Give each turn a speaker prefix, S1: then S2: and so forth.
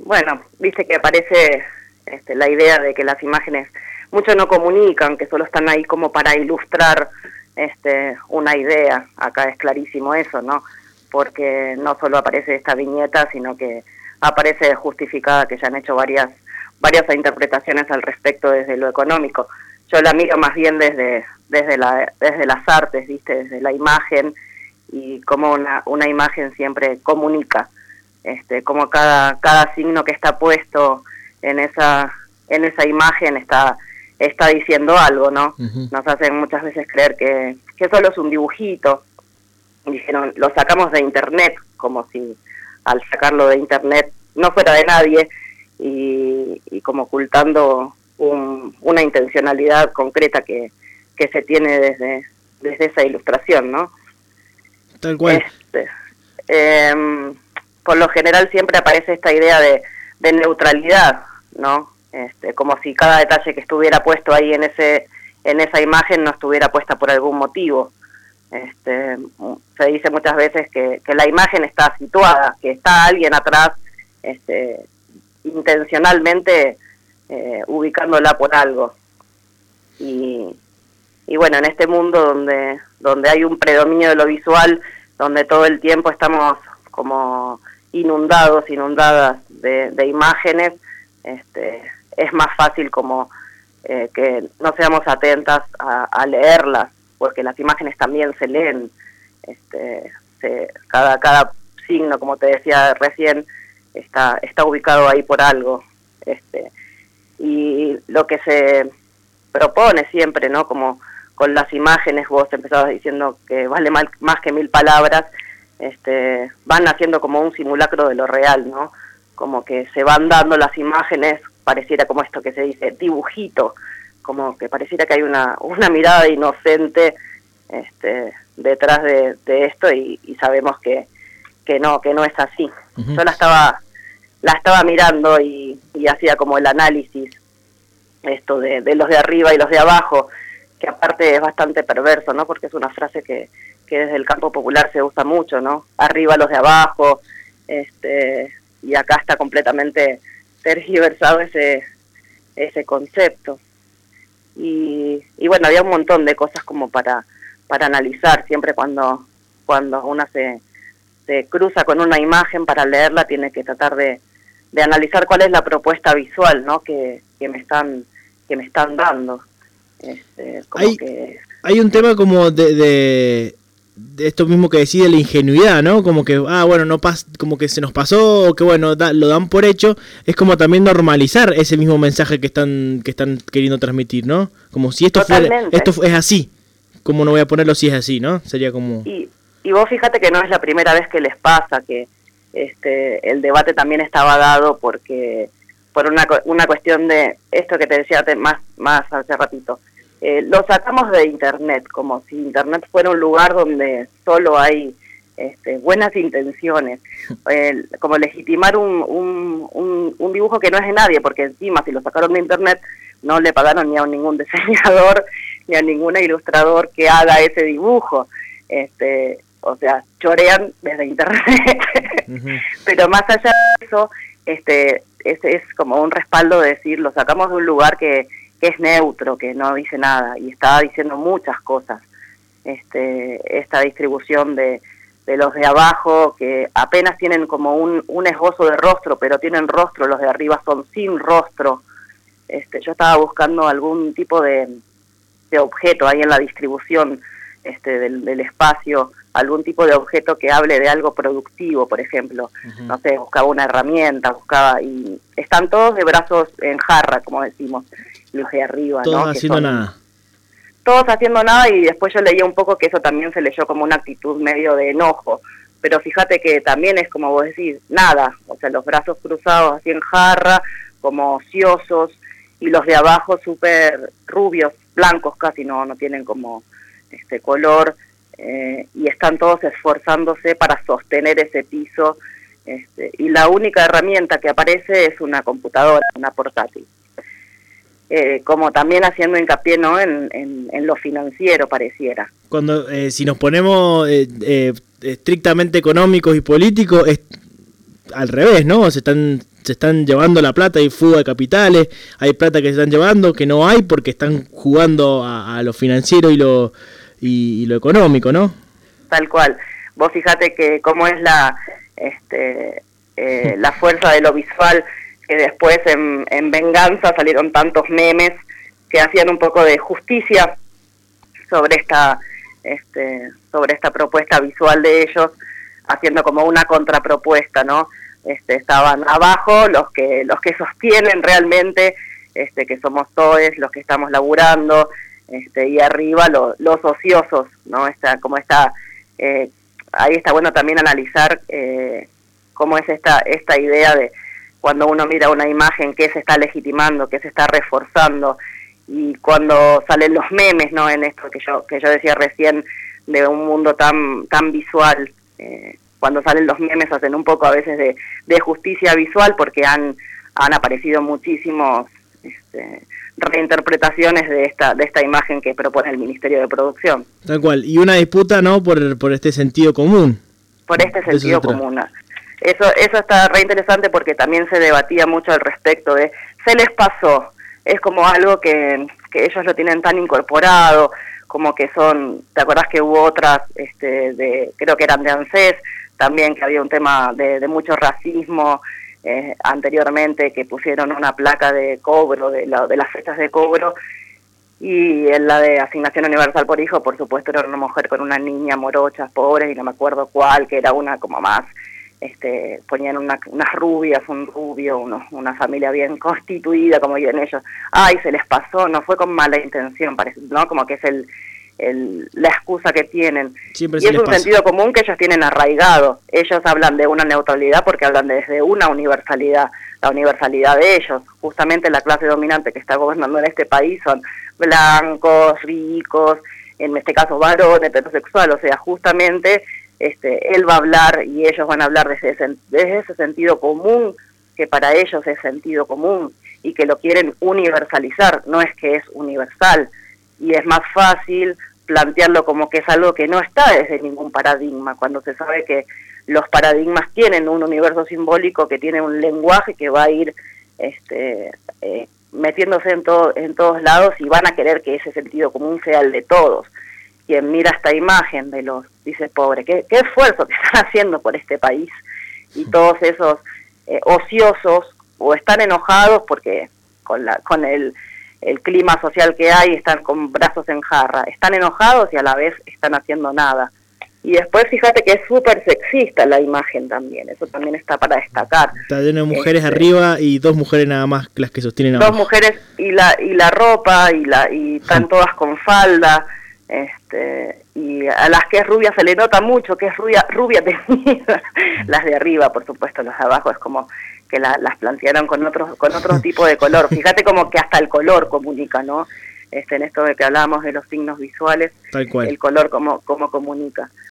S1: bueno, viste que aparece la idea de que las imágenes mucho no comunican, que solo están ahí como para ilustrar una idea. Acá es clarísimo eso, ¿no? Porque no solo aparece esta viñeta, sino que aparece justificada, que ya han hecho varias interpretaciones al respecto desde lo económico. Yo la miro más bien desde las artes, ¿viste? Desde la imagen, y cómo una imagen siempre comunica, como cada signo que está puesto en esa imagen está diciendo algo, ¿no? Uh-huh. Nos hacen muchas veces creer que solo es un dibujito. Dijeron, lo sacamos de internet, como si al sacarlo de internet no fuera de nadie, y como ocultando una intencionalidad concreta que se tiene desde esa ilustración, ¿no?
S2: Tal cual.
S1: Por lo general siempre aparece esta idea de neutralidad, ¿no? Como si cada detalle que estuviera puesto ahí en esa imagen no estuviera puesta por algún motivo. Se dice muchas veces que la imagen está situada, que está alguien atrás, intencionalmente ubicándola por algo. Y bueno, en este mundo donde hay un predominio de lo visual, donde todo el tiempo estamos como inundadas de imágenes, es más fácil como que no seamos atentas a leerlas, porque las imágenes también se leen. Cada signo, como te decía recién, está ubicado ahí por algo. Y lo que se propone siempre, ¿no? Como con las imágenes, vos empezabas diciendo que vale más que 1000 palabras, van haciendo como un simulacro de lo real, ¿no? Como que se van dando las imágenes, pareciera como esto que se dice, dibujito, como que pareciera que hay una mirada inocente detrás de esto, y sabemos que no es así. Uh-huh. Yo la estaba mirando y hacía como el análisis de los de arriba y los de abajo, que aparte es bastante perverso, ¿no? Porque es una frase que desde el campo popular se usa mucho, ¿no? Arriba los de abajo, y acá está completamente tergiversado ese concepto. Y bueno, había un montón de cosas como para analizar. Siempre cuando una se cruza con una imagen para leerla, tiene que tratar de analizar cuál es la propuesta visual, ¿no? que me están dando.
S2: Hay un tema como de esto mismo que decía, de la ingenuidad, ¿no? Como que, bueno, como que se nos pasó, o que bueno, lo dan por hecho. Es como también normalizar ese mismo mensaje que están queriendo transmitir, ¿no? Como si esto es así, como no voy a ponerlo si es así, ¿no? Sería como...
S1: Y vos fíjate que no es la primera vez que les pasa, que el debate también estaba dado por una cuestión de esto que te decía más hace ratito. Lo sacamos de internet, como si internet fuera un lugar donde solo hay buenas intenciones, como legitimar un dibujo que no es de nadie, porque encima si lo sacaron de internet no le pagaron ni a ningún diseñador ni a ningún ilustrador que haga ese dibujo. O sea, chorean desde internet. Uh-huh. Pero más allá de eso, es como un respaldo de decir, lo sacamos de un lugar que es neutro, que no dice nada, y está diciendo muchas cosas. Esta distribución de los de abajo, que apenas tienen como un esbozo de rostro, pero tienen rostro, los de arriba son sin rostro. Yo estaba buscando algún tipo de objeto ahí en la distribución del espacio, algún tipo de objeto que hable de algo productivo, por ejemplo. Uh-huh. No sé, buscaba una herramienta, y están todos de brazos en jarra, como decimos, los de arriba,
S2: todos,
S1: ¿no?
S2: Haciendo nada.
S1: Todos haciendo nada, y después yo leía un poco que eso también se leyó como una actitud medio de enojo, pero fíjate que también es como vos decís, nada, o sea, los brazos cruzados así en jarra, como ociosos, y los de abajo súper rubios, blancos casi, no tienen como color, y están todos esforzándose para sostener ese piso, y la única herramienta que aparece es una computadora, una portátil. Como también haciendo hincapié, ¿no? en lo financiero, pareciera.
S2: Cuando si nos ponemos estrictamente económicos y políticos, es al revés, ¿no? Se se están llevando la plata, hay fuga de capitales, hay plata que se están llevando, que no hay porque están jugando a lo financiero y lo económico, ¿no?
S1: Tal cual. Vos fijate que cómo es la fuerza de lo visual, que después en venganza salieron tantos memes que hacían un poco de justicia sobre esta propuesta visual de ellos, haciendo como una contrapropuesta, ¿no? Estaban abajo los que sostienen realmente que somos todos los que estamos laburando, y arriba los ociosos, ¿no? Ahí está bueno también analizar cómo es esta idea de cuando uno mira una imagen, qué se está legitimando, qué se está reforzando, y cuando salen los memes, ¿no? En esto que yo decía recién, de un mundo tan visual, cuando salen los memes hacen un poco a veces de justicia visual, porque han aparecido muchísimos reinterpretaciones de esta imagen que propone el Ministerio de Producción.
S2: Tal cual, y una disputa, ¿no? por este sentido común.
S1: Por este sentido común. Eso está re interesante, porque también se debatía mucho al respecto de, se les pasó, es como algo que ellos lo tienen tan incorporado, como que son, ¿te acordás que hubo otras, creo que eran de ANSES, también que había un tema de mucho racismo anteriormente, que pusieron una placa de cobro, de las fechas de cobro, y en la de Asignación Universal por Hijo, por supuesto, era una mujer con una niña morocha, pobre, y no me acuerdo cuál, que era una como más, ponían unas rubias, un rubio, una familia bien constituida, como viven ellos. Ay, se les pasó, no fue con mala intención, parece, ¿no? Como que es la excusa que tienen.
S2: Siempre
S1: y es un sentido común que ellos tienen arraigado. Ellos hablan de una neutralidad porque hablan desde una universalidad, la universalidad de ellos. Justamente la clase dominante que está gobernando en este país son blancos, ricos, en este caso varones, heterosexual, o sea, justamente él va a hablar y ellos van a hablar desde ese sentido común, que para ellos es sentido común y que lo quieren universalizar, no es que es universal, y es más fácil plantearlo como que es algo que no está desde ningún paradigma, cuando se sabe que los paradigmas tienen un universo simbólico, que tiene un lenguaje que va a ir metiéndose en todos lados, y van a querer que ese sentido común sea el de todos. Quien mira esta imagen dice, pobre, qué esfuerzo que están haciendo por este país, y todos esos ociosos, o están enojados porque con el clima social que hay, están con brazos en jarra, están enojados y a la vez están haciendo nada. Y después fíjate que es súper sexista la imagen también, eso también está para destacar.
S2: Está lleno de mujeres arriba y dos mujeres nada más las que sostienen abajo.
S1: Dos mujeres y la ropa, y están todas con falda, y a las que es rubia se le nota mucho que es rubia teñida. Las de arriba, por supuesto, las de abajo es como que las plantearon con otro tipo de color. Fíjate como que hasta el color comunica, ¿no? En esto de que hablábamos de los signos visuales,
S2: tal cual.
S1: El color como comunica.